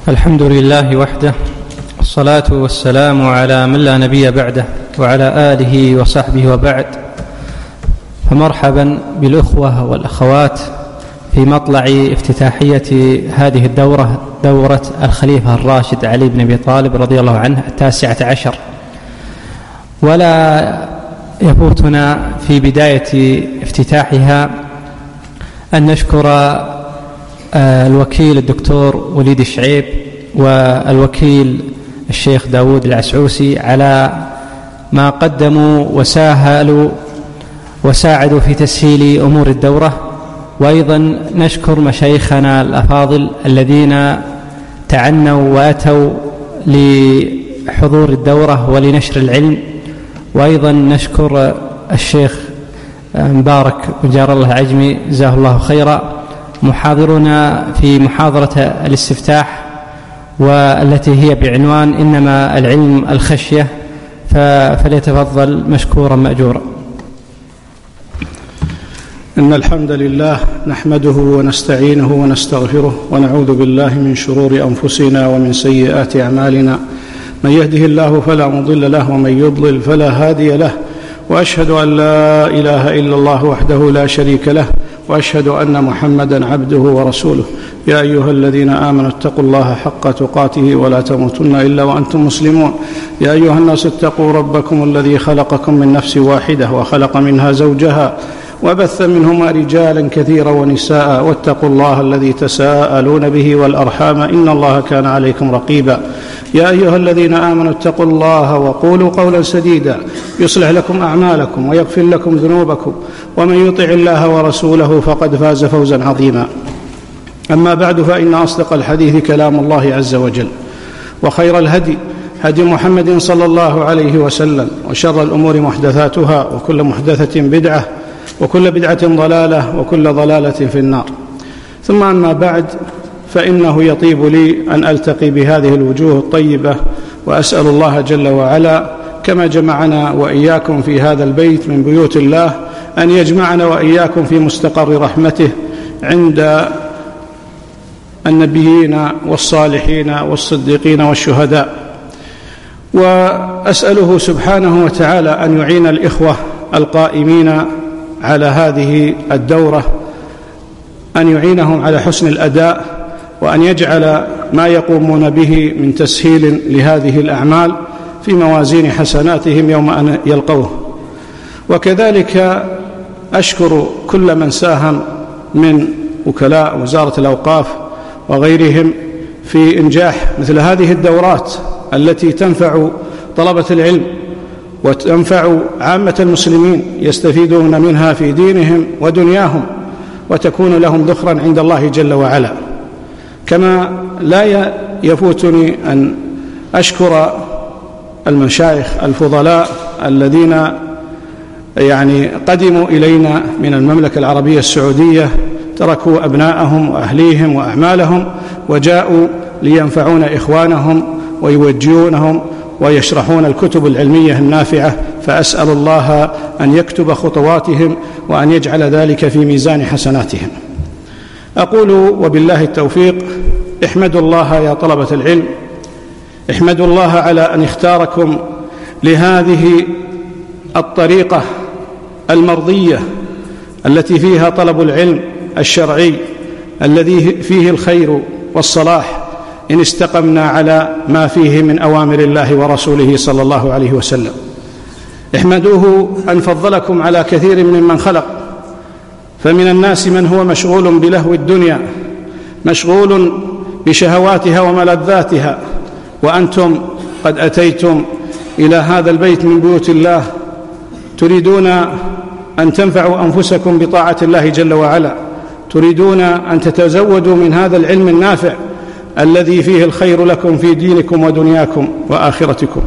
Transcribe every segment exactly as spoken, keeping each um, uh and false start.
الحمد لله وحده، والصلاة والسلام على من لا نبي بعده وعلى آله وصحبه وبعد. فمرحبا بالأخوة والأخوات في مطلع افتتاحية هذه الدورة، دورة الخليفة الراشد علي بن أبي طالب رضي الله عنه التاسعة عشر. ولا يفوتنا في بداية افتتاحها أن نشكر الوكيل الدكتور وليد الشعيب والوكيل الشيخ داود العسعوسي على ما قدموا وساهلوا وساعدوا في تسهيل أمور الدورة. وأيضا نشكر مشايخنا الأفاضل الذين تعنوا وأتوا لحضور الدورة ولنشر العلم. وأيضا نشكر الشيخ مبارك بن جار الله العجمي جزاه الله خيرا، محاضرنا في محاضرة الاستفتاح والتي هي بعنوان إنما العلم الخشية، فليتفضل مشكورا مأجورا. إن الحمد لله نحمده ونستعينه ونستغفره ونعوذ بالله من شرور أنفسنا ومن سيئات أعمالنا، من يهده الله فلا مضل له ومن يضلل فلا هادي له، وأشهد أن لا إله إلا الله وحده لا شريك له، وأشهد أن محمدًا عبده ورسوله. يا أيها الذين آمنوا اتقوا الله حق تقاته ولا تموتن إلا وأنتم مسلمون. يا أيها الناس اتقوا ربكم الذي خلقكم من نفس واحدة وخلق منها زوجها وبث منهما رجالا كثيرا ونساء، واتقوا الله الذي تساءلون به والأرحام إن الله كان عليكم رقيبا. يا أيها الذين آمنوا اتقوا الله وقولوا قولا سديدا يصلح لكم أعمالكم ويغفر لكم ذنوبكم، ومن يطع الله ورسوله فقد فاز فوزا عظيما. أما بعد، فإن أصدق الحديث كلام الله عز وجل، وخير الهدي هدي محمد صلى الله عليه وسلم، وشر الأمور محدثاتها، وكل محدثة بدعة، وكل بدعة ضلالة، وكل ضلالة في النار. ثم أما بعد، فإنه يطيب لي أن ألتقي بهذه الوجوه الطيبة، وأسأل الله جل وعلا كما جمعنا وإياكم في هذا البيت من بيوت الله أن يجمعنا وإياكم في مستقر رحمته عند النبيين والصالحين والصديقين والشهداء. وأسأله سبحانه وتعالى أن يعين الإخوة القائمين على هذه الدورة، أن يعينهم على حسن الأداء، وأن يجعل ما يقومون به من تسهيل لهذه الأعمال في موازين حسناتهم يوم أن يلقوه. وكذلك أشكر كل من ساهم من وكلاء وزارة الأوقاف وغيرهم في إنجاح مثل هذه الدورات التي تنفع طلبة العلم وتنفع عامة المسلمين، يستفيدون منها في دينهم ودنياهم، وتكون لهم ذخرا عند الله جل وعلا. كما لا يفوتني أن أشكر المشايخ الفضلاء الذين يعني قدموا إلينا من المملكة العربية السعودية، تركوا أبناءهم وأهليهم وأعمالهم وجاءوا لينفعون إخوانهم ويوجهونهم ويشرحون الكتب العلمية النافعة. فأسأل الله أن يكتب خطواتهم وأن يجعل ذلك في ميزان حسناتهم. أقول وبالله التوفيق: احمدوا الله يا طلبة العلم، احمدوا الله على أن اختاركم لهذه الطريقة المرضية التي فيها طلب العلم الشرعي الذي فيه الخير والصلاح إن استقمنا على ما فيه من أوامر الله ورسوله صلى الله عليه وسلم. احمدوه أن فضلكم على كثير ممن خلق، فمن الناس من هو مشغول بلهو الدنيا، مشغول بشهواتها وملذاتها، وأنتم قد أتيتم إلى هذا البيت من بيوت الله تريدون أن تنفعوا أنفسكم بطاعة الله جل وعلا، تريدون أن تتزودوا من هذا العلم النافع الذي فيه الخير لكم في دينكم ودنياكم وآخرتكم.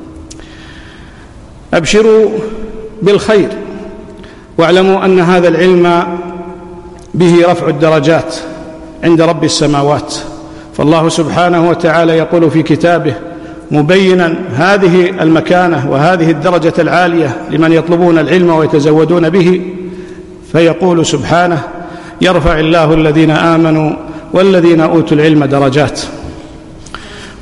أبشروا بالخير، واعلموا أن هذا العلم به رفع الدرجات عند رب السماوات. فالله سبحانه وتعالى يقول في كتابه مبينا هذه المكانة وهذه الدرجة العالية لمن يطلبون العلم ويتزودون به، فيقول سبحانه: يرفع الله الذين آمنوا والذين أوتوا العلم درجات.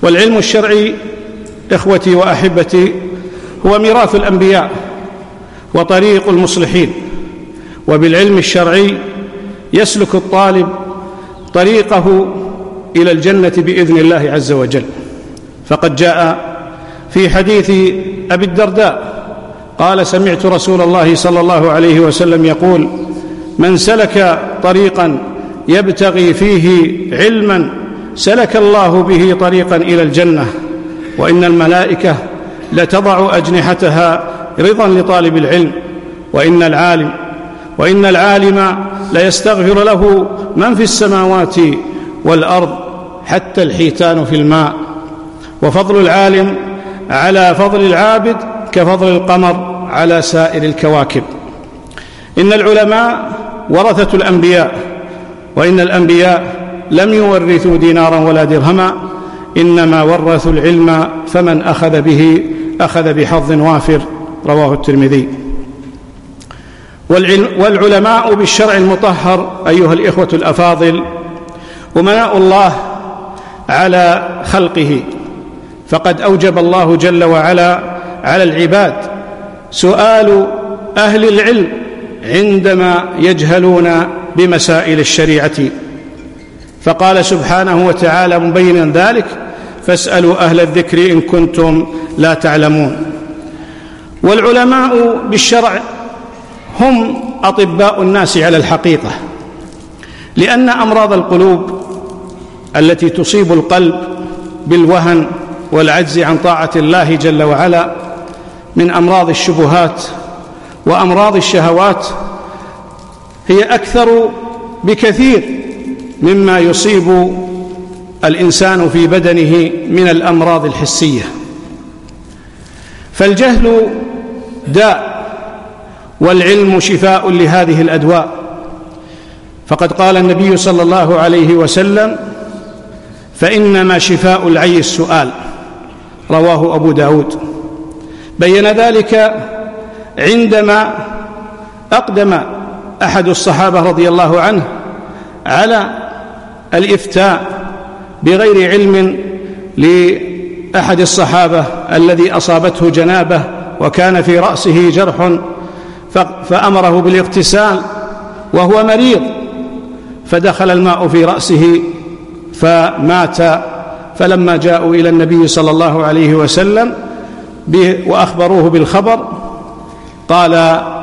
والعلم الشرعي إخوتي وأحبتي هو ميراث الأنبياء وطريق المصلحين، وبالعلم الشرعي يسلك الطالب طريقه إلى الجنة بإذن الله عز وجل. فقد جاء في حديث أبي الدرداء قال: سمعت رسول الله صلى الله عليه وسلم يقول: من سلك طريقا يبتغي فيه علما سلك الله به طريقا إلى الجنة، وإن الملائكة لتضع أجنحتها رضا لطالب العلم، وإن العالم وإن العالم ليستغفر له من في السماوات والأرض حتى الحيتان في الماء، وفضل العالم على فضل العابد كفضل القمر على سائر الكواكب. إن العلماء ورثة الأنبياء، وإن الأنبياء لم يورثوا دينارا ولا درهما، إنما ورثوا العلم فمن أخذ به أخذ بحظ وافر، رواه الترمذي. والعلماء بالشرع المطهر أيها الإخوة الأفاضل أمناء الله على خلقه، فقد أوجب الله جل وعلا على العباد سؤال أهل العلم عندما يجهلون بمسائل الشريعة، فقال سبحانه وتعالى مبينا ذلك: فاسألوا أهل الذكر إن كنتم لا تعلمون. والعلماء بالشرع هم أطباء الناس على الحقيقة، لأن أمراض القلوب التي تصيب القلب بالوهن والعجز عن طاعة الله جل وعلا من أمراض الشبهات وأمراض الشهوات هي أكثر بكثير مما يصيب الإنسان في بدنه من الأمراض الحسية. فالجهل داء والعلم شفاء لهذه الأدواء، فقد قال النبي صلى الله عليه وسلم: فإنما شفاء العي السؤال، رواه أبو داود. بين ذلك عندما أقدم أحد الصحابة رضي الله عنه على الإفتاء بغير علم لأحد الصحابة الذي أصابته جنابة وكان في رأسه جرح، فأمره بالاغتسال وهو مريض، فدخل الماء في رأسه فمات. فلما جاءوا إلى النبي صلى الله عليه وسلم وأخبروه بالخبر قال: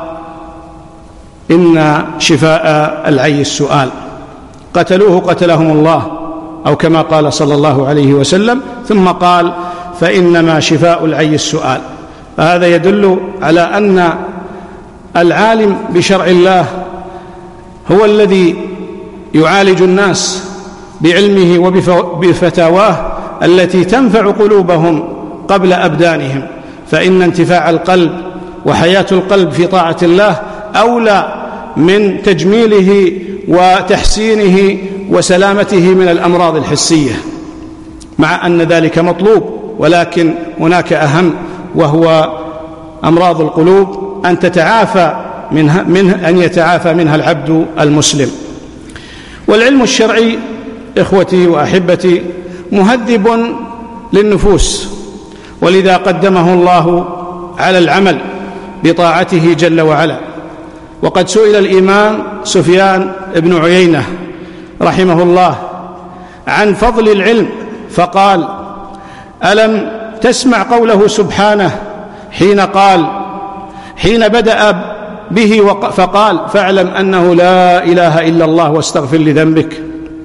إن شفاء العي السؤال. قتلوه قتلهم الله، أو كما قال صلى الله عليه وسلم، ثم قال: فإنما شفاء العي السؤال. فهذا يدل على أن العالم بشرع الله هو الذي يعالج الناس بعلمه وبفتاواه التي تنفع قلوبهم قبل أبدانهم، فإن انتفاع القلب وحياة القلب في طاعة الله أولى من تجميله وتحسينه وسلامته من الأمراض الحسية، مع أن ذلك مطلوب، ولكن هناك أهم، وهو أمراض القلوب أن تتعافى منها, منها أن يتعافى منها العبد المسلم. والعلم الشرعي إخوتي وأحبتي مهذب للنفوس، ولذا قدمه الله على العمل بطاعته جل وعلا. وقد سئل الإمام سفيان بن عيينة رحمه الله عن فضل العلم فقال: ألم تسمع قوله سبحانه حين قال حين بدأ به فقال: فاعلم أنه لا إله إلا الله واستغفر لذنبك،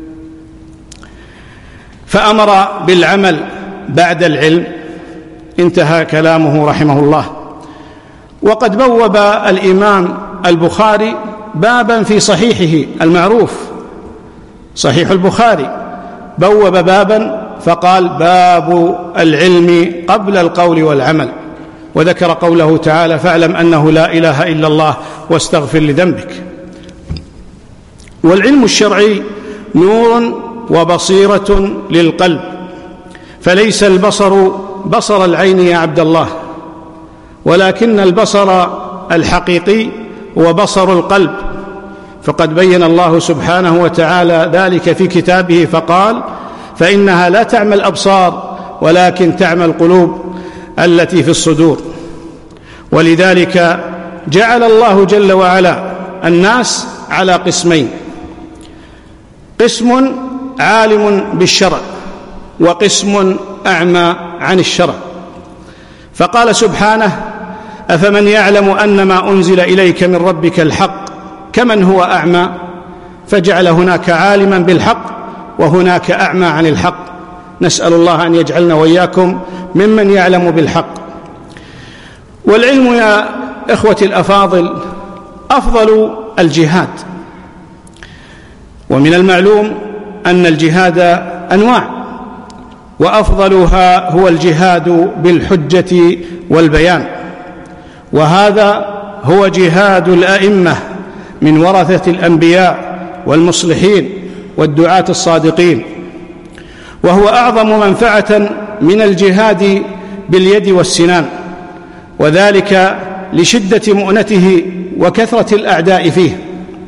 فأمر بالعمل بعد العلم. انتهى كلامه رحمه الله. وقد بوب الإمام البخاري بابا في صحيحه المعروف صحيح البخاري، بوب بابا فقال: باب العلم قبل القول والعمل، وذكر قوله تعالى: فاعلم أنه لا إله إلا الله واستغفر لذنبك. والعلم الشرعي نور وبصيرة للقلب، فليس البصر بصر العين يا عبد الله، ولكن البصر الحقيقي هو بصر القلب. فقد بين الله سبحانه وتعالى ذلك في كتابه فقال: فإنها لا تعمى الأبصار ولكن تعمى القلوب التي في الصدور. ولذلك جعل الله جل وعلا الناس على قسمين: قسم عالم بالشرع، وقسم أعمى عن الشرع. فقال سبحانه: أفمن يعلم أن ما أنزل إليك من ربك الحق كمن هو أعمى، فجعل هناك عالما بالحق وهناك أعمى عن الحق. نسأل الله أن يجعلنا وإياكم ممن يعلم بالحق. والعلم يا إخوتي الأفاضل أفضل الجهاد، ومن المعلوم أن الجهاد أنواع، وأفضلها هو الجهاد بالحجة والبيان، وهذا هو جهاد الأئمة من ورثة الأنبياء والمصلحين والدعاة الصادقين، وهو أعظم منفعة من الجهاد باليد والسنان، وذلك لشدة مؤنته وكثرة الأعداء فيه.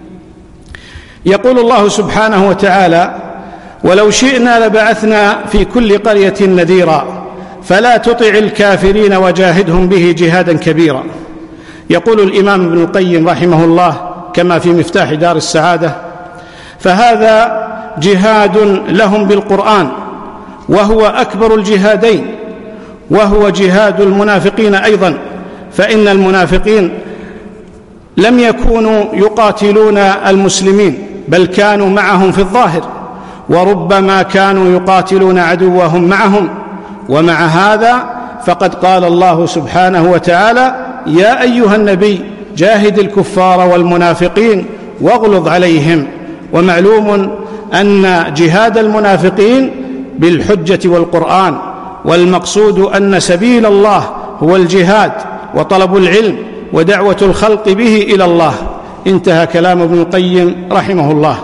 يقول الله سبحانه وتعالى: ولو شئنا لبعثنا في كل قرية نذيرا فلا تطع الكافرين وجاهدهم به جهادا كبيرا. يقول الإمام ابن القيم رحمه الله كما في مفتاح دار السعادة: فهذا جهاد لهم بالقرآن، وهو أكبر الجهادين، وهو جهاد المنافقين أيضا، فإن المنافقين لم يكونوا يقاتلون المسلمين، بل كانوا معهم في الظاهر، وربما كانوا يقاتلون عدوهم معهم. ومع هذا فقد قال الله سبحانه وتعالى: يا أيها النبي جاهد الكفار والمنافقين واغلظ عليهم. ومعلوم أن جهاد المنافقين بالحجة والقرآن، والمقصود أن سبيل الله هو الجهاد وطلب العلم ودعوة الخلق به إلى الله. انتهى كلام ابن القيم رحمه الله.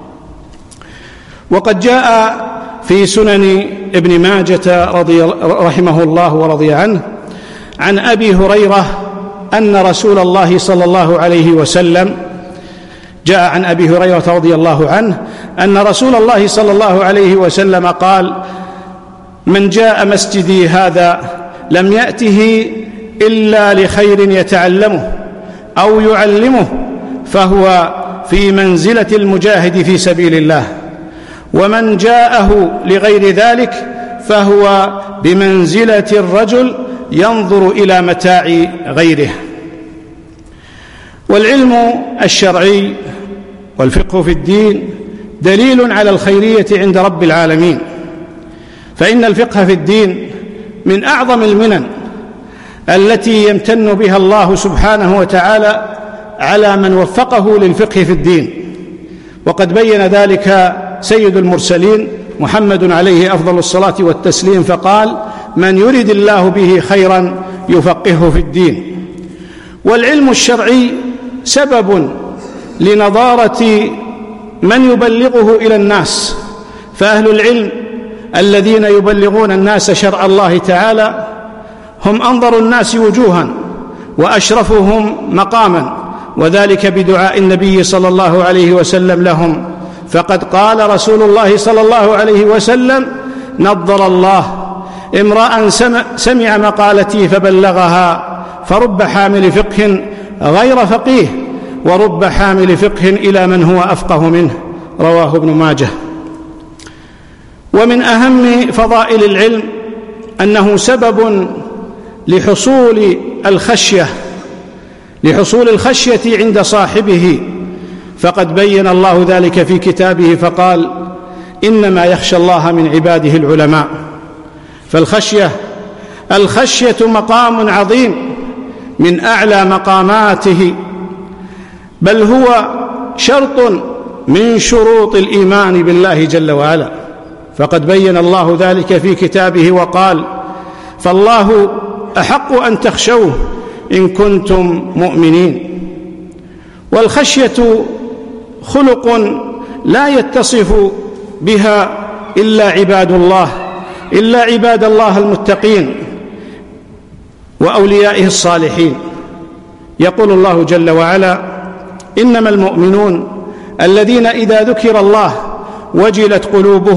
وقد جاء في سنن ابن ماجة رضي رحمه الله ورضي عنه عن أبي هريرة أن رسول الله صلى الله عليه وسلم جاء عن أبي هريرة رضي الله عنه أن رسول الله صلى الله عليه وسلم قال: من جاء مسجدي هذا لم يأته إلا لخير يتعلمه أو يعلمه فهو في منزلة المجاهد في سبيل الله، ومن جاءه لغير ذلك فهو بمنزلة الرجل ينظر إلى متاع غيره. والعلم الشرعي والفقه في الدين دليل على الخيرية عند رب العالمين، فإن الفقه في الدين من أعظم المنن التي يمتن بها الله سبحانه وتعالى على من وفقه للفقه في الدين. وقد بين ذلك سيد المرسلين محمد عليه أفضل الصلاة والتسليم فقال: من يرد الله به خيرا يفقهه في الدين. والعلم الشرعي سبب لنضارة من يبلغه إلى الناس، فأهل العلم الذين يبلغون الناس شرع الله تعالى هم أنظر الناس وجوها وأشرفهم مقاما، وذلك بدعاء النبي صلى الله عليه وسلم لهم. فقد قال رسول الله صلى الله عليه وسلم: نضر الله امرأ سمع مقالتي فبلغها، فرب حامل فقه غير فقيه، ورب حامل فقه إلى من هو أفقه منه. رواه ابن ماجه. ومن أهم فضائل العلم أنه سبب لحصول الخشية لحصول الخشية عند صاحبه، فقد بين الله ذلك في كتابه فقال: إنما يخشى الله من عباده العلماء. فالخشية الخشية مقام عظيم من أعلى مقاماته، بل هو شرط من شروط الإيمان بالله جل وعلا، فقد بين الله ذلك في كتابه وقال: فالله أحق أن تخشوه إن كنتم مؤمنين. والخشية خلق لا يتصف بها إلا عباد الله إلا عباد الله المتقين وأوليائه الصالحين. يقول الله جل وعلا: إنما المؤمنون الذين إذا ذكر الله وجلت قلوبهم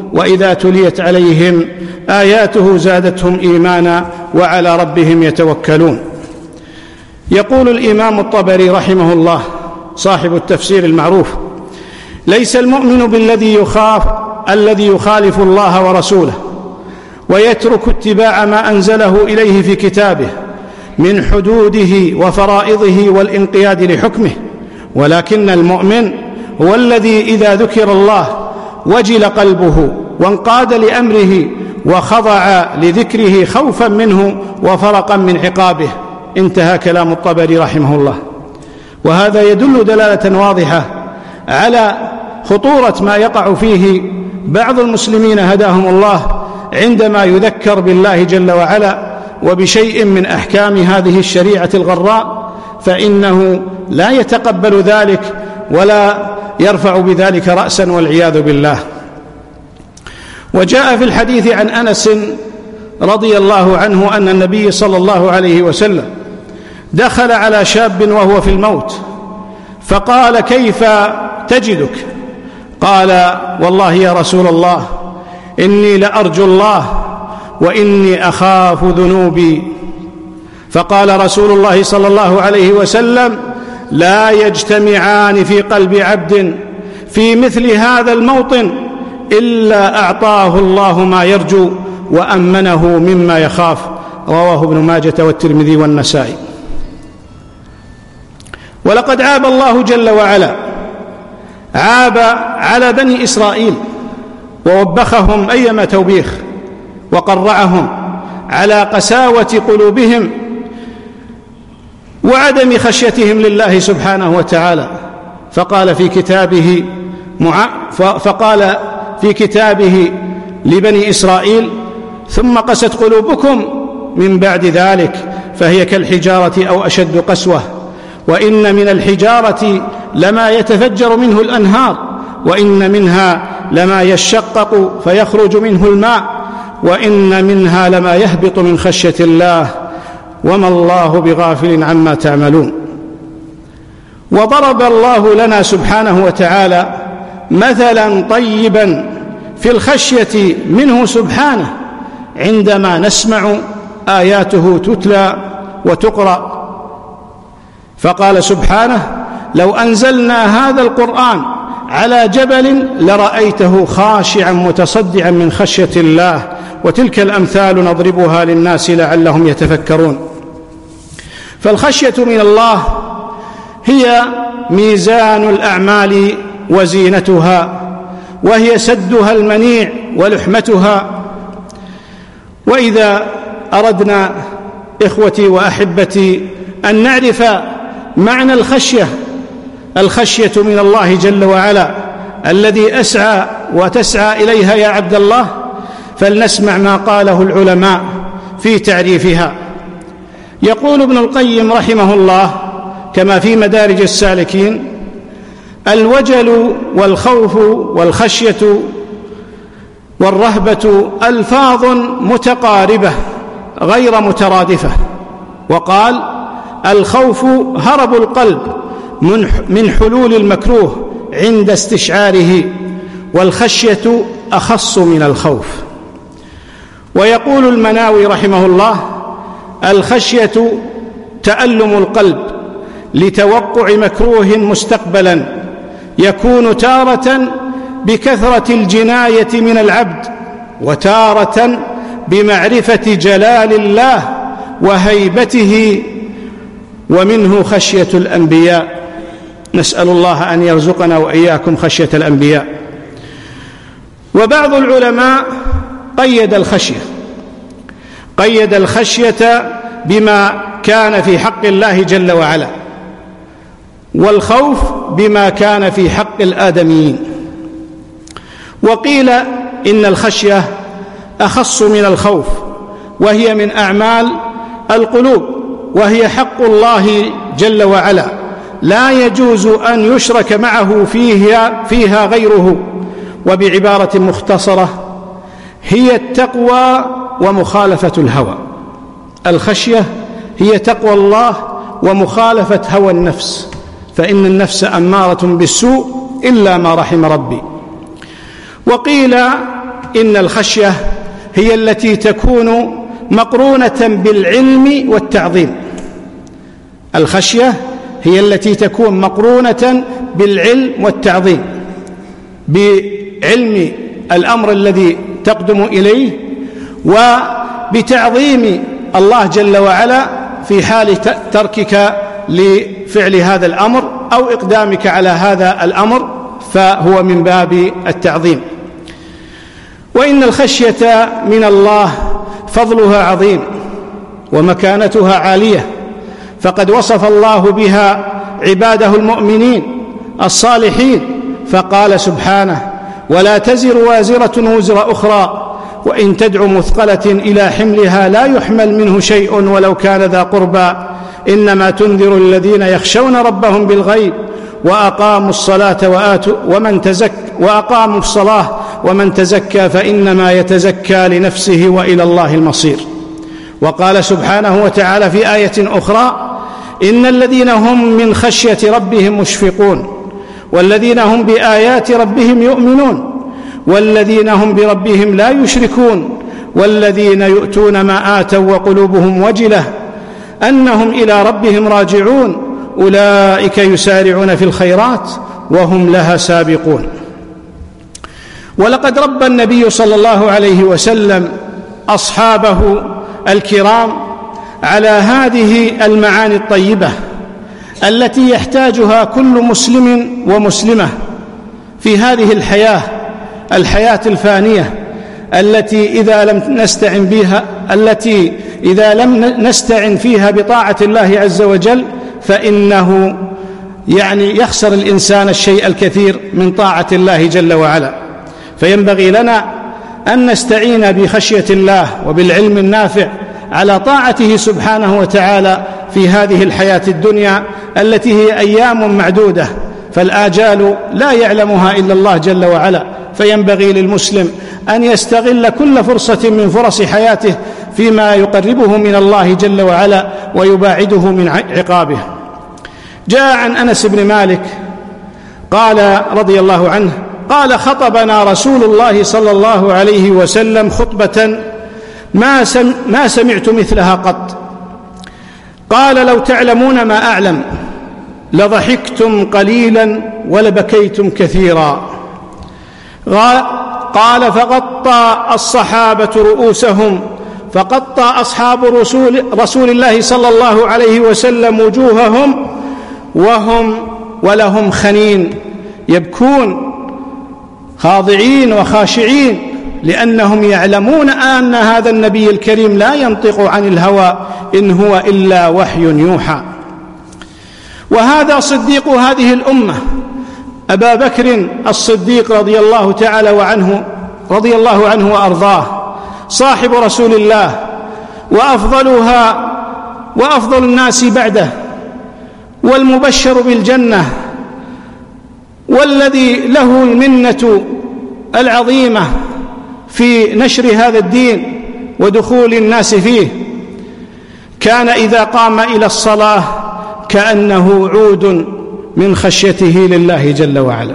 وإذا تليت عليهم آياته زادتهم إيمانا وعلى ربهم يتوكلون. يقول الإمام الطبري رحمه الله صاحب التفسير المعروف: ليس المؤمن بالذي يخاف الذي يخالف الله ورسوله ويترك اتباع ما أنزله إليه في كتابه من حدوده وفرائضه والانقياد لحكمه، ولكن المؤمن هو الذي إذا ذكر الله وجل قلبه وانقاد لأمره وخضع لذكره خوفا منه وفرقا من عقابه. انتهى كلام الطبري رحمه الله. وهذا يدل دلالة واضحة على خطورة ما يقع فيه بعض المسلمين هداهم الله عندما يذكر بالله جل وعلا وبشيء من أحكام هذه الشريعة الغراء، فإنه لا يتقبل ذلك ولا يرفع بذلك رأسا والعياذ بالله. وجاء في الحديث عن أنس رضي الله عنه أن النبي صلى الله عليه وسلم دخل على شاب وهو في الموت فقال: كيف تجدك؟ قال: والله يا رسول الله إني لأرجو الله وإني أخاف ذنوبي. فقال رسول الله صلى الله عليه وسلم: لا يجتمعان في قلب عبد في مثل هذا الموطن إلا أعطاه الله ما يرجو وأمنه مما يخاف. رواه ابن ماجة والترمذي والنسائي. ولقد عاب الله جل وعلا عاب على بني إسرائيل ووبخهم أيما توبيخ وقرعهم على قساوة قلوبهم وعدم خشيتهم لله سبحانه وتعالى، فقال في كتابه فقال في كتابه لبني إسرائيل: ثم قست قلوبكم من بعد ذلك فهي كالحجارة أو أشد قسوة، وإن من الحجارة لما يتفجر منه الأنهار، وإن منها لما يشقق فيخرج منه الماء، وإن منها لما يهبط من خشية الله وما الله بغافل عما تعملون. وضرب الله لنا سبحانه وتعالى مثلا طيبا في الخشية منه سبحانه عندما نسمع آياته تتلى وتقرأ، فقال سبحانه: لو أنزلنا هذا القرآن على جبل لرأيته خاشعا متصدعا من خشية الله، وتلك الأمثال نضربها للناس لعلهم يتفكرون. فالخشية من الله هي ميزان الأعمال وزينتها، وهي سدها المنيع ولحمتها. وإذا أردنا إخوتي وأحبتي أن نعرف معنى الخشية، الخشية من الله جل وعلا الذي أسعى وتسعى إليها يا عبد الله، فلنسمع ما قاله العلماء في تعريفها. يقول ابن القيم رحمه الله كما في مدارج السالكين: الوجل والخوف والخشية والرهبة ألفاظ متقاربة غير مترادفة. وقال: الخوف هرب القلب من حلول المكروه عند استشعاره، والخشية أخص من الخوف. ويقول المناوي رحمه الله: الخشية تألم القلب لتوقع مكروه مستقبلا، يكون تارة بكثرة الجناية من العبد، وتارة بمعرفة جلال الله وهيبته، ومنه خشية الأنبياء. نسأل الله أن يرزقنا وإياكم خشية الأنبياء. وبعض العلماء قيد الخشية قيد الخشية بما كان في حق الله جل وعلا، والخوف بما كان في حق الآدميين. وقيل إن الخشية أخص من الخوف، وهي من أعمال القلوب، وهي حق الله جل وعلا، لا يجوز أن يشرك معه فيها, فيها غيره. وبعبارة مختصرة: هي التقوى ومخالفة الهوى. الخشية هي تقوى الله ومخالفة هوى النفس، فإن النفس أمارة بالسوء إلا ما رحم ربي. وقيل إن الخشية هي التي تكون مقرونة بالعلم والتعظيم. الخشية هي التي تكون مقرونة بالعلم والتعظيم، بعلم الأمر الذي تقدم إليه وبتعظيم الله جل وعلا في حال تركك لفعل هذا الأمر أو إقدامك على هذا الأمر، فهو من باب التعظيم. وإن الخشية من الله فضلها عظيم ومكانتها عالية، فقد وصف الله بها عباده المؤمنين الصالحين، فقال سبحانه: ولا تزر وازرة وزر أخرى وإن تدع مثقلة إلى حملها لا يحمل منه شيء ولو كان ذا قربى إنما تنذر الذين يخشون ربهم بالغيب وأقاموا الصلاة وآتوا ومن تزكى وأقاموا الصلاة ومن تزكى فإنما يتزكى لنفسه وإلى الله المصير. وقال سبحانه وتعالى في آية أخرى: إن الذين هم من خشية ربهم مشفقون والذين هم بآيات ربهم يؤمنون والذين هم بربهم لا يشركون والذين يؤتون ما آتوا وقلوبهم وجلة أنهم إلى ربهم راجعون أولئك يسارعون في الخيرات وهم لها سابقون. ولقد ربى النبي صلى الله عليه وسلم أصحابه الكرام على هذه المعاني الطيبة التي يحتاجها كل مسلم ومسلمة في هذه الحياة الحياة الفانية التي إذا لم نستعن بها التي إذا لم نستعن فيها بطاعة الله عز وجل فإنه يعني يخسر الإنسان الشيء الكثير من طاعة الله جل وعلا. فينبغي لنا أن نستعين بخشية الله وبالعلم النافع على طاعته سبحانه وتعالى في هذه الحياة الدنيا التي هي أيام معدودة، فالآجال لا يعلمها إلا الله جل وعلا، فينبغي للمسلم أن يستغل كل فرصة من فرص حياته فيما يقربه من الله جل وعلا ويباعده من عقابه. جاء عن أنس بن مالك قال رضي الله عنه قال: خطبنا رسول الله صلى الله عليه وسلم خطبة ما, سم ما سمعت مثلها قط. قال: لو تعلمون ما أعلم لضحكتم قليلا ولبكيتم كثيرا. قال: فغطى الصحابة رؤوسهم فغطى أصحاب رسول, رسول الله صلى الله عليه وسلم وجوههم وهم ولهم خنين يبكون خاضعين وخاشعين لأنهم يعلمون أن هذا النبي الكريم لا ينطق عن الهوى إن هو إلا وحي يوحى. وهذا صديق هذه الأمة أبا بكر الصديق رضي الله تعالى عنه رضي الله عنه وأرضاه، صاحب رسول الله وأفضلها وأفضل الناس بعده، والمبشر بالجنة، والذي له المنة العظيمة في نشر هذا الدين ودخول الناس فيه. كان إذا قام إلى الصلاة كأنه عود من خشيته لله جل وعلا،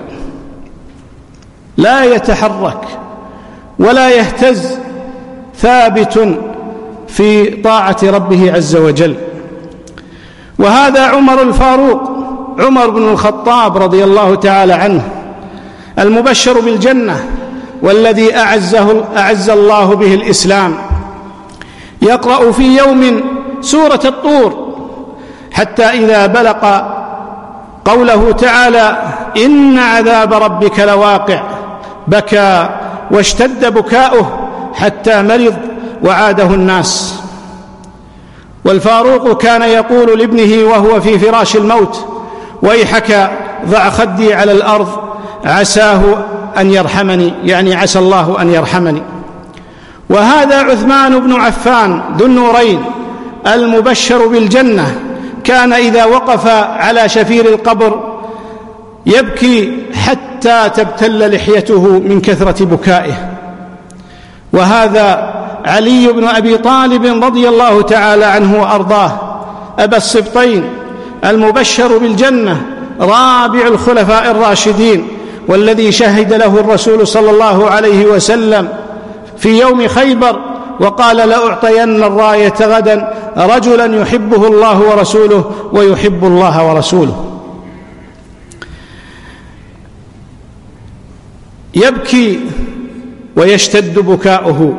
لا يتحرك ولا يهتز، ثابت في طاعة ربه عز وجل. وهذا عمر الفاروق عمر بن الخطاب رضي الله تعالى عنه، المبشر بالجنة والذي أعزه أعز الله به الإسلام، يقرأ في يوم سورة الطور حتى إذا بلغ قوله تعالى: إن عذاب ربك لواقع، بكى واشتد بكاؤه حتى مرض وعاده الناس. والفاروق كان يقول لابنه وهو في فراش الموت: ويحك ضع خدي على الأرض عساه أن يرحمني، يعني عسى الله أن يرحمني. وهذا عثمان بن عفان ذو النورين المبشر بالجنة، كان إذا وقف على شفير القبر يبكي حتى تبتل لحيته من كثرة بكائه. وهذا علي بن أبي طالب رضي الله تعالى عنه وأرضاه، أبا السبطين المبشر بالجنة، رابع الخلفاء الراشدين، والذي شهد له الرسول صلى الله عليه وسلم في يوم خيبر وقال: لأعطين الراية غدا رجلا يحبه الله ورسوله ويحب الله ورسوله. يبكي ويشتد بكاؤه،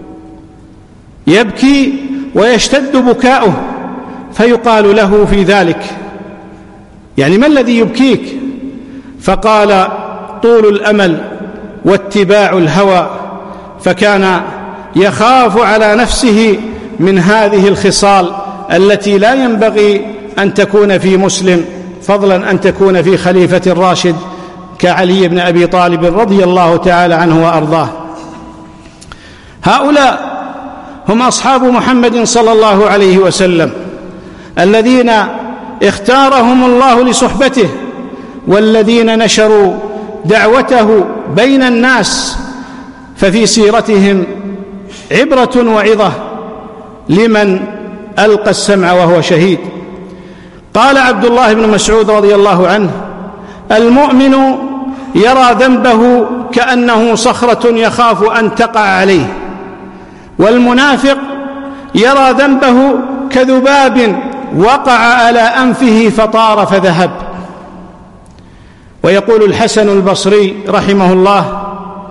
يبكي ويشتد بكاؤه، فيقال له في ذلك: يعني ما الذي يبكيك؟ فقال: طول الأمل واتباع الهوى. فكان يخاف على نفسه من هذه الخصال التي لا ينبغي أن تكون في مسلم، فضلا أن تكون في خليفة الراشد كعلي بن أبي طالب رضي الله تعالى عنه وأرضاه. هؤلاء هم أصحاب محمد صلى الله عليه وسلم الذين اختارهم الله لصحبته، والذين نشروا دعوته بين الناس، ففي سيرتهم عبرة وعظة لمن ألقى السمع وهو شهيد. قال عبد الله بن مسعود رضي الله عنه: المؤمن يرى ذنبه كأنه صخرة يخاف أن تقع عليه، والمنافق يرى ذنبه كذباب وقع على أنفه فطار فذهب. ويقول الحسن البصري رحمه الله: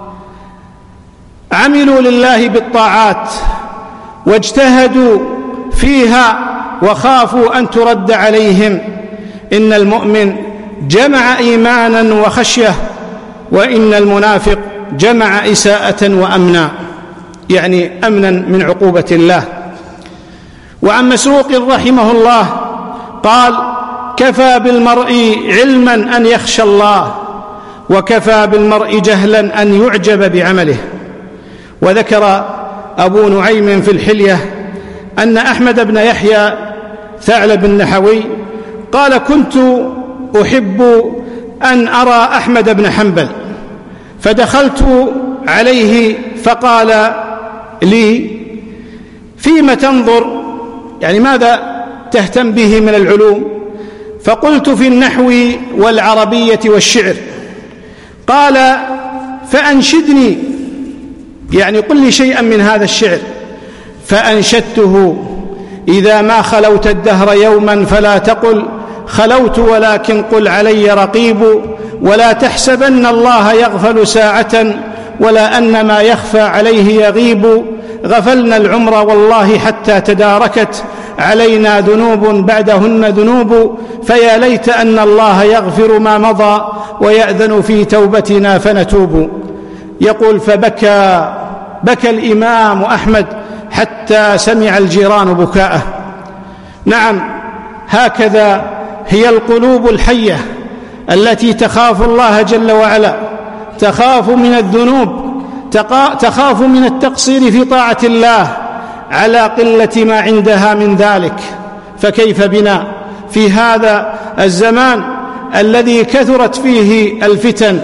عملوا لله بالطاعات واجتهدوا فيها وخافوا أن ترد عليهم، إن المؤمن جمع إيمانا وخشية، وإن المنافق جمع إساءة وأمنا، يعني أمنا من عقوبة الله. وعن مسروق رحمه الله قال: كفى بالمرء علما أن يخشى الله، وكفى بالمرء جهلا أن يعجب بعمله. وذكر أبو نعيم في الحلية أن أحمد بن يحيى ثعلب النحوي قال: كنت أحب أن أرى أحمد بن حنبل، فدخلت عليه فقال لي: فيما تنظر؟ يعني ماذا تهتم به من العلوم؟ فقلت: في النحو والعربية والشعر. قال: فأنشدني، يعني قل لي شيئا من هذا الشعر. فأنشدته: إذا ما خلوت الدهر يوما فلا تقل خلوت، ولكن قل علي رقيب، ولا تحسبن الله يغفل ساعة، ولا أن ما يخفى عليه يغيب. غفلنا العمر والله حتى تداركت علينا ذنوب بعدهن ذنوب، فيا ليت أن الله يغفر ما مضى ويأذن في توبتنا فنتوب. يقول: فبكى بكى الإمام أحمد حتى سمع الجيران بكاءه. نعم، هكذا هي القلوب الحية التي تخاف الله جل وعلا، تخاف من الذنوب، تخاف من التقصير في طاعة الله على قلة ما عندها من ذلك. فكيف بنا في هذا الزمان الذي كثرت فيه الفتن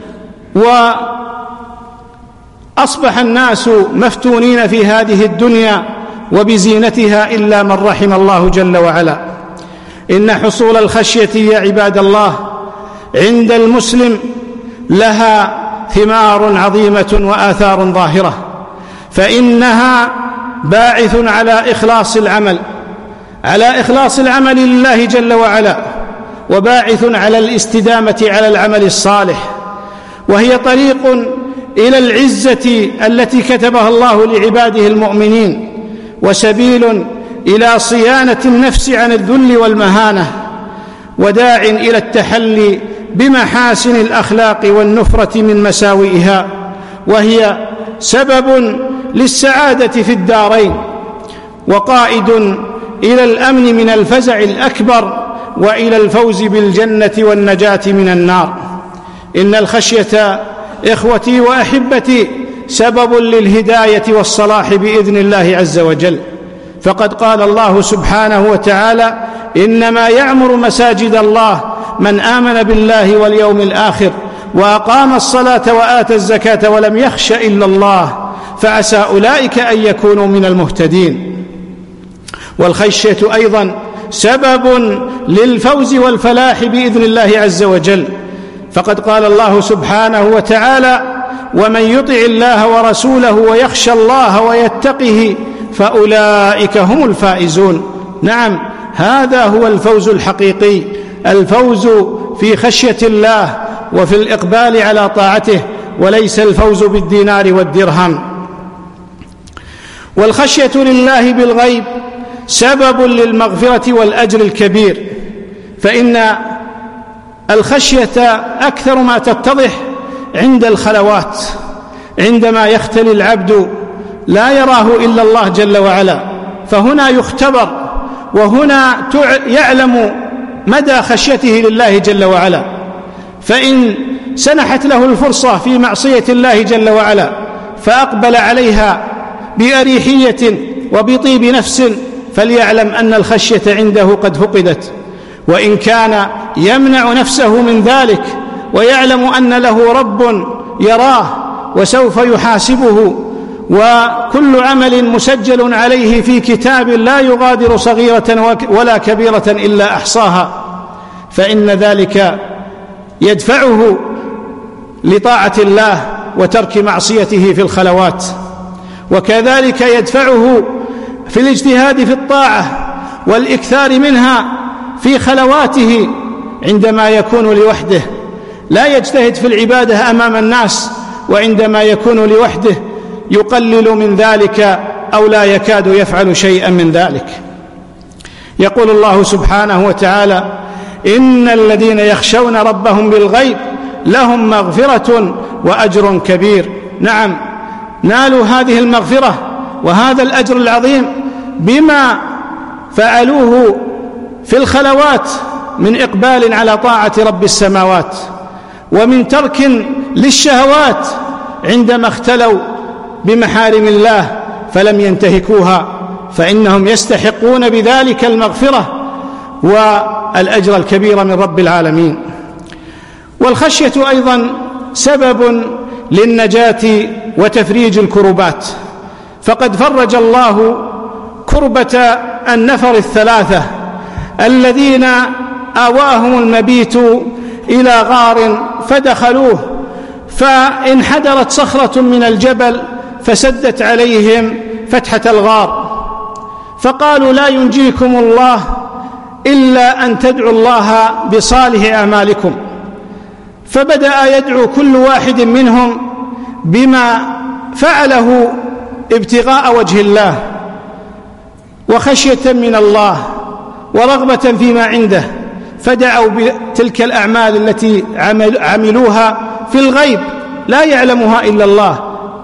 وأصبح الناس مفتونين في هذه الدنيا وبزينتها إلا من رحم الله جل وعلا. إن حصول الخشية يا عباد الله عند المسلم لها ثمار عظيمة وآثار ظاهرة، فإنها باعث على إخلاص العمل على إخلاص العمل لله جل وعلا، وباعث على الاستدامة على العمل الصالح، وهي طريق إلى العزة التي كتبها الله لعباده المؤمنين، وسبيل إلى صيانة النفس عن الذل والمهانة، وداع إلى التحلي بمحاسن الأخلاق والنفرة من مساوئها، وهي سبب للسعادة في الدارين، وقائد إلى الأمن من الفزع الأكبر وإلى الفوز بالجنة والنجاة من النار. إن الخشية إخوتي وأحبتي سبب للهداية والصلاح بإذن الله عز وجل، فقد قال الله سبحانه وتعالى: إنما يعمر مساجد الله من آمن بالله واليوم الآخر وأقام الصلاة وآتى الزكاة ولم يخش إلا الله، فعسى أولئك أن يكونوا من المهتدين. والخشية أيضا سبب للفوز والفلاح بإذن الله عز وجل، فقد قال الله سبحانه وتعالى: ومن يطع الله ورسوله ويخشى الله ويتقه فأولئك هم الفائزون. نعم، هذا هو الفوز الحقيقي، الفوز في خشية الله وفي الإقبال على طاعته، وليس الفوز بالدينار والدرهم. والخشية لله بالغيب سبب للمغفرة والأجر الكبير، فإن الخشية أكثر ما تتضح عند الخلوات، عندما يختلي العبد لا يراه إلا الله جل وعلا، فهنا يختبر، وهنا يعلم مدى خشيته لله جل وعلا. فإن سنحت له الفرصة في معصية الله جل وعلا فأقبل عليها بأريحية وبطيب نفس، فليعلم أن الخشية عنده قد فقدت. وإن كان يمنع نفسه من ذلك ويعلم أن له رب يراه وسوف يحاسبه، وكل عمل مسجل عليه في كتاب لا يغادر صغيرة ولا كبيرة إلا أحصاها، فإن ذلك يدفعه لطاعة الله وترك معصيته في الخلوات، وكذلك يدفعه في الاجتهاد في الطاعة والإكثار منها في خلواته عندما يكون لوحده، لا يجتهد في العبادة أمام الناس، وعندما يكون لوحده يقلل من ذلك أو لا يكاد يفعل شيئا من ذلك. يقول الله سبحانه وتعالى: إن الذين يخشون ربهم بالغيب لهم مغفرة وأجر كبير. نعم، نالوا هذه المغفرة وهذا الأجر العظيم بما فعلوه في الخلوات من إقبال على طاعة رب السماوات، ومن ترك للشهوات عندما اختلوا بمحارم الله فلم ينتهكوها، فإنهم يستحقون بذلك المغفرة والأجر الكبير من رب العالمين. والخشية أيضا سبب للنجاة وتفريج الكربات، فقد فرج الله كربة النفر الثلاثة الذين آواهم المبيت إلى غار فدخلوه، فانحدرت صخرة من الجبل فسدت عليهم فتحة الغار، فقالوا: لا ينجيكم الله إلا أن تدعوا الله بصالح أعمالكم. فبدأ يدعو كل واحد منهم بما فعله ابتغاء وجه الله وخشية من الله ورغبة فيما عنده، فدعوا بتلك الأعمال التي عملوها في الغيب لا يعلمها إلا الله،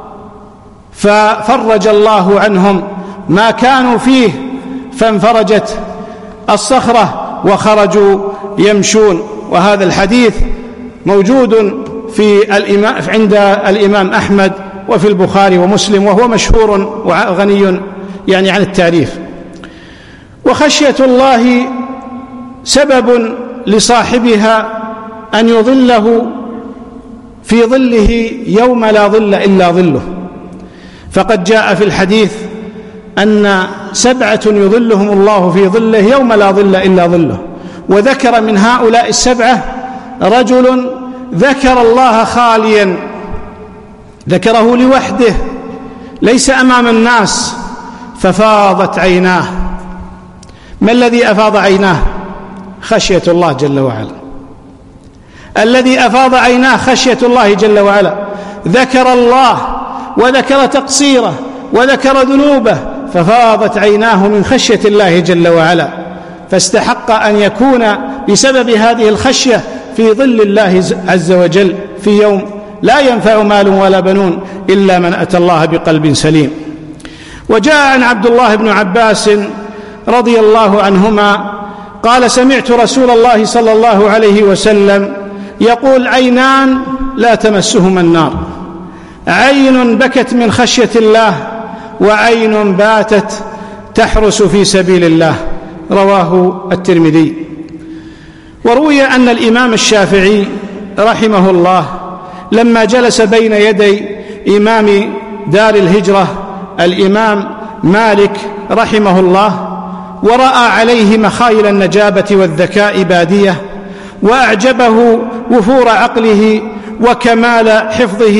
ففرج الله عنهم ما كانوا فيه، فانفرجت الصخرة وخرجوا يمشون. وهذا الحديث موجود في الإمام عند الإمام أحمد وفي البخاري ومسلم، وهو مشهور وغني يعني عن التعريف. وخشية الله سبب لصاحبها أن يظله في ظله يوم لا ظل إلا ظله، فقد جاء في الحديث أن سبعة يظلهم الله في ظله يوم لا ظل إلا ظله، وذكر من هؤلاء السبعة رجل ذكر الله خاليا، ذكره لوحده ليس أمام الناس، ففاضت عيناه. ما الذي أفاض عيناه؟ خشية الله جل وعلا. الذي أفاض عيناه خشية الله جل وعلا، ذكر الله وذكر تقصيره وذكر ذنوبه، ففاضت عيناه من خشية الله جل وعلا، فاستحق أن يكون بسبب هذه الخشية في ظل الله عز وجل في يوم لا ينفع مال ولا بنون إلا من أتى الله بقلب سليم. وجاء عن عبد الله بن عباس رضي الله عنهما قال: سمعت رسول الله صلى الله عليه وسلم يقول: عينان لا تمسهما النار، عين بكت من خشية الله، وعين باتت تحرس في سبيل الله. رواه الترمذي. وروي أن الإمام الشافعي رحمه الله لما جلس بين يدي إمام دار الهجرة الإمام مالك رحمه الله ورأى عليه مخايل النجابة والذكاء بادية، وأعجبه وفور عقله وكمال حفظه،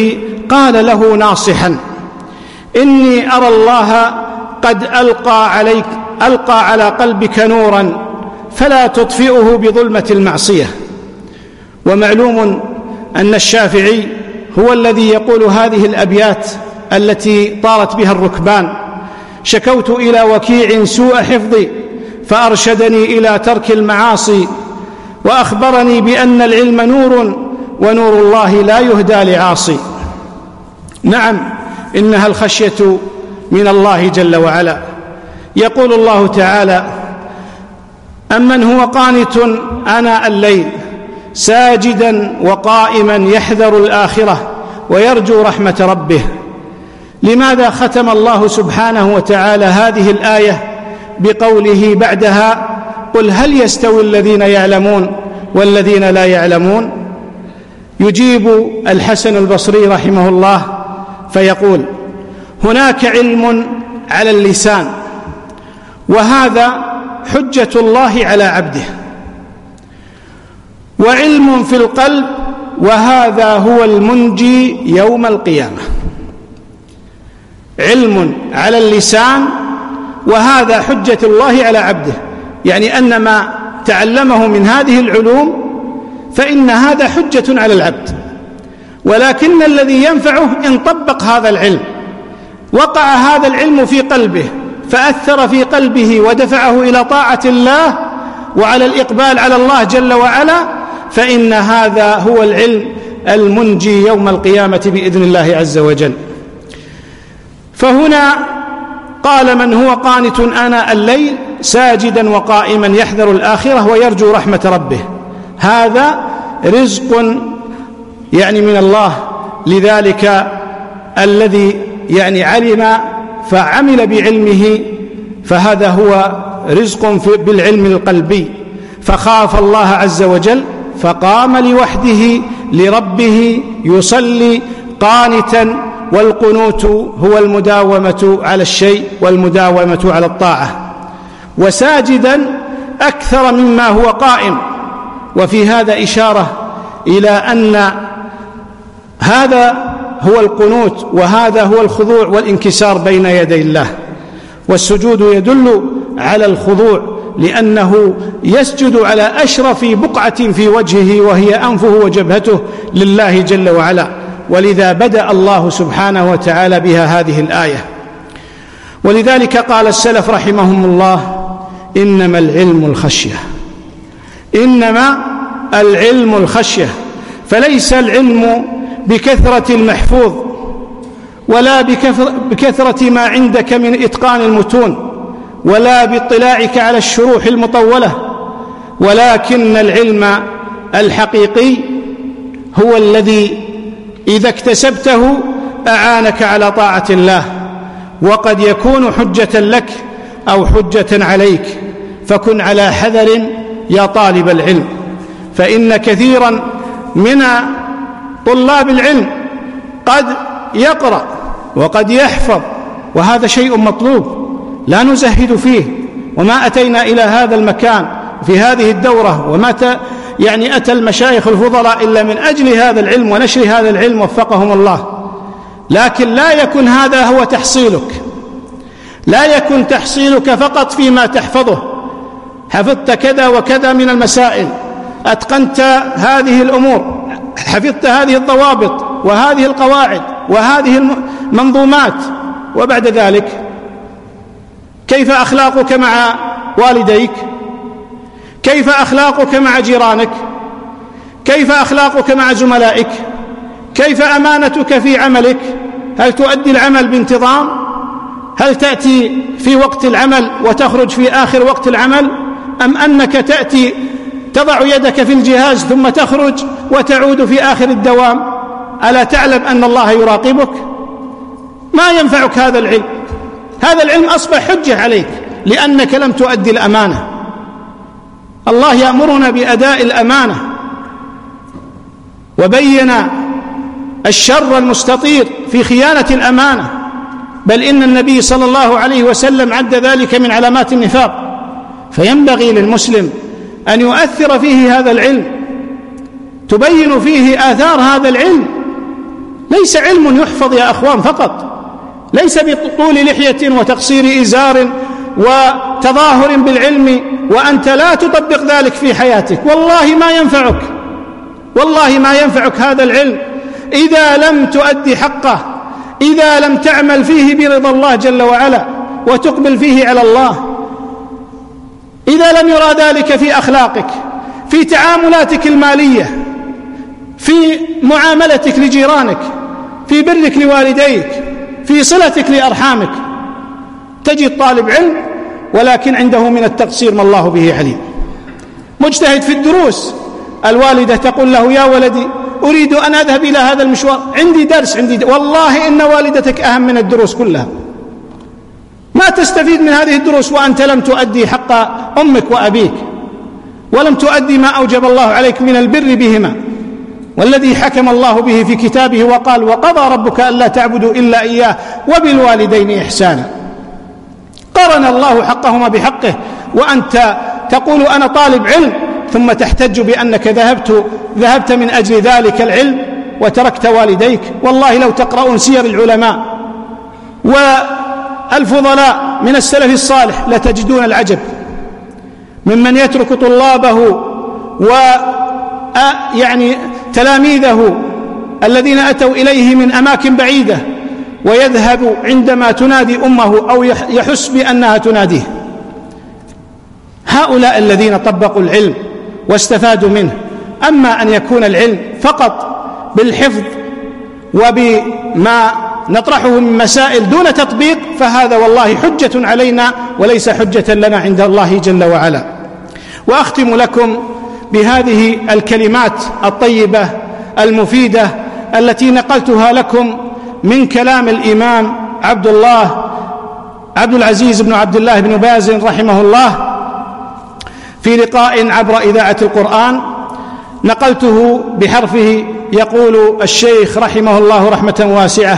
قال له ناصحا: إني أرى الله قد ألقى عليك ألقى على قلبك نورا فلا تطفئه بظلمة المعصية. ومعلوم أن الشافعي هو الذي يقول هذه الأبيات التي طارت بها الركبان: شكوت إلى وكيع سوء حفظي فأرشدني إلى ترك المعاصي، وأخبرني بأن العلم نور ونور الله لا يهدى لعاصي. نعم، إنها الخشية من الله جل وعلا. يقول الله تعالى: أمن هو قانت آناء الليل ساجدا وقائما يحذر الآخرة ويرجو رحمة ربه. لماذا ختم الله سبحانه وتعالى هذه الآية بقوله بعدها: قل هل يستوي الذين يعلمون والذين لا يعلمون؟ يجيب الحسن البصري رحمه الله فيقول: هناك علم على اللسان وهذا حجة الله على عبده، وعلم في القلب وهذا هو المنجي يوم القيامة. علم على اللسان وهذا حجة الله على عبده، يعني أن ما تعلمه من هذه العلوم فإن هذا حجة على العبد، ولكن الذي ينفعه إن طبق هذا العلم، وقع هذا العلم في قلبه فأثر في قلبه ودفعه إلى طاعة الله وعلى الإقبال على الله جل وعلا، فإن هذا هو العلم المنجي يوم القيامة بإذن الله عز وجل. فهنا قال: من هو قانت آناء الليل ساجدا وقائما يحذر الآخرة ويرجو رحمة ربه. هذا رزق يعني من الله، لذلك الذي يعني علم فعمل بعلمه فهذا هو رزق بالعلم القلبي، فخاف الله عز وجل فقام لوحده لربه يصلي قانتا، والقنوت هو المداومة على الشيء والمداومة على الطاعة، وساجدا أكثر مما هو قائم. وفي هذا إشارة إلى أن هذا هو القنوت وهذا هو الخضوع والانكسار بين يدي الله، والسجود يدل على الخضوع لأنه يسجد على أشرف بقعة في وجهه وهي أنفه وجبهته لله جل وعلا، ولذا بدأ الله سبحانه وتعالى بها هذه الآية. ولذلك قال السلف رحمهم الله: إنما العلم الخشية، إنما العلم الخشية. فليس العلم بكثرة المحفوظ ولا بكثرة ما عندك من إتقان المتون ولا باطلاعك على الشروح المطولة، ولكن العلم الحقيقي هو الذي إذا اكتسبته أعانك على طاعة الله، وقد يكون حجة لك أو حجة عليك، فكن على حذر يا طالب العلم، فإن كثيرا من طلاب العلم قد يقرأ وقد يحفظ، وهذا شيء مطلوب لا نزهد فيه. وما أتينا إلى هذا المكان في هذه الدورة وما يعني أتى المشايخ الفضلاء إلا من أجل هذا العلم ونشر هذا العلم وفقهم الله. لكن لا يكن هذا هو تحصيلك، لا يكن تحصيلك فقط فيما تحفظه. حفظت كذا وكذا من المسائل، أتقنت هذه الأمور، حفظت هذه الضوابط وهذه القواعد وهذه المنظومات، وبعد ذلك كيف أخلاقك مع والديك؟ كيف أخلاقك مع جيرانك؟ كيف أخلاقك مع زملائك؟ كيف أمانتك في عملك؟ هل تؤدي العمل بانتظام؟ هل تأتي في وقت العمل وتخرج في آخر وقت العمل؟ أم أنك تأتي تضع يدك في الجهاز ثم تخرج وتعود في آخر الدوام؟ ألا تعلم أن الله يراقبك؟ ما ينفعك هذا العلم، هذا العلم أصبح حجة عليك لأنك لم تؤدي الأمانة. الله يأمرنا بأداء الأمانة، وبين الشر المستطير في خيانة الأمانة، بل إن النبي صلى الله عليه وسلم عد ذلك من علامات النفاق. فينبغي للمسلم أن يؤثر فيه هذا العلم، تبين فيه آثار هذا العلم، ليس علم يحفظ يا أخوان فقط، ليس بطول لحية وتقصير إزار وتظاهر بالعلم وأنت لا تطبق ذلك في حياتك. والله ما ينفعك، والله ما ينفعك هذا العلم إذا لم تؤدي حقه، إذا لم تعمل فيه برضا الله جل وعلا وتقبل فيه على الله، إذا لم يرى ذلك في أخلاقك، في تعاملاتك المالية، في معاملتك لجيرانك، في برك لوالديك، في صلتك لأرحامك. تجد طالب علم ولكن عنده من التقصير ما الله به عليم، مجتهد في الدروس، الوالدة تقول له يا ولدي أريد أن أذهب إلى هذا المشوار، عندي درس عندي درس. والله إن والدتك أهم من الدروس كلها، ما تستفيد من هذه الدروس وأنت لم تؤدي حق أمك وأبيك، ولم تؤدي ما أوجب الله عليك من البر بهما، والذي حكم الله به في كتابه وقال وقضى ربك ألا تعبدوا إلا إياه وبالوالدين إحسانا. قرن الله حقهما بحقه، وأنت تقول أنا طالب علم ثم تحتج بأنك ذهبت ذهبت من أجل ذلك العلم وتركت والديك. والله لو تقرؤون سير العلماء والفضلاء من السلف الصالح لتجدون العجب ممن يترك طلابه ويعني تلاميذه الذين أتوا إليه من أماكن بعيدة ويذهب عندما تنادي أمه أو يحس بأنها تناديه. هؤلاء الذين طبقوا العلم واستفادوا منه. أما أن يكون العلم فقط بالحفظ وبما نطرحه من مسائل دون تطبيق فهذا والله حجة علينا وليس حجة لنا عند الله جل وعلا. وأختم لكم بهذه الكلمات الطيبة المفيدة التي نقلتها لكم من كلام الإمام عبد الله عبد العزيز بن عبد الله بن باز رحمه الله في لقاء عبر إذاعة القرآن، نقلته بحرفه. يقول الشيخ رحمه الله رحمة واسعة: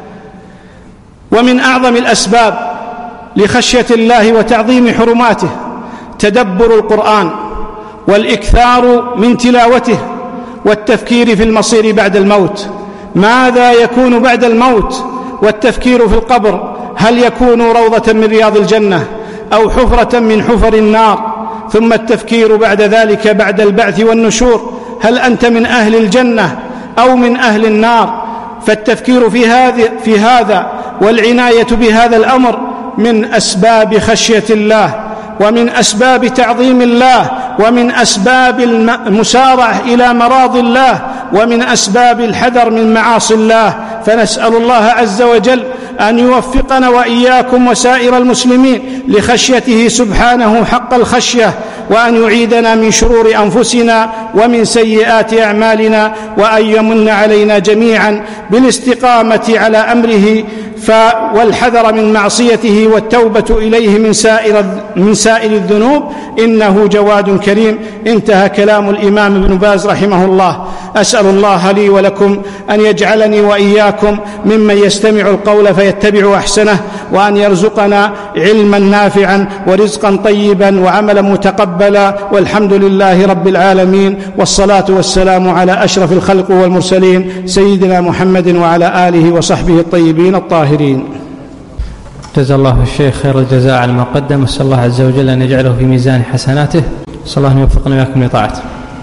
ومن أعظم الأسباب لخشية الله وتعظيم حرماته تدبر القرآن والإكثار من تلاوته والتفكير في المصير بعد الموت. ماذا يكون بعد الموت؟ والتفكير في القبر، هل يكون روضة من رياض الجنة أو حفرة من حفر النار؟ ثم التفكير بعد ذلك بعد البعث والنشور، هل أنت من أهل الجنة أو من أهل النار؟ فالتفكير في هذا في هذا والعناية بهذا الأمر من أسباب خشية الله، ومن أسباب تعظيم الله، ومن أسباب المسارعة إلى مراض الله، ومن أسباب الحذر من معاصي الله. فنسأل الله عز وجل أن يوفقنا وإياكم وسائر المسلمين لخشيته سبحانه حق الخشية، وأن يعيدنا من شرور أنفسنا ومن سيئات أعمالنا، وأن يمن علينا جميعا بالاستقامة على أمره والحذر من معصيته والتوبة إليه من سائر من سائر الذنوب، إنه جواد كريم. انتهى كلام الإمام ابن باز رحمه الله. أسأل الله لي ولكم أن يجعلني وإياكم ممن يستمع القول فيتبع أحسنه، وأن يرزقنا علما نافعا ورزقا طيبا وعملا متقبلا، والحمد لله رب العالمين، والصلاة والسلام على أشرف الخلق والمرسلين سيدنا محمد وعلى آله وصحبه الطيبين الطاهرين. جزا الله الشيخ خير الجزاء على ما قدم، واسأل الله عز وجل أن يجعله في ميزان حسناته. صلى الله أن يوفقنا وإياكم لطاعته.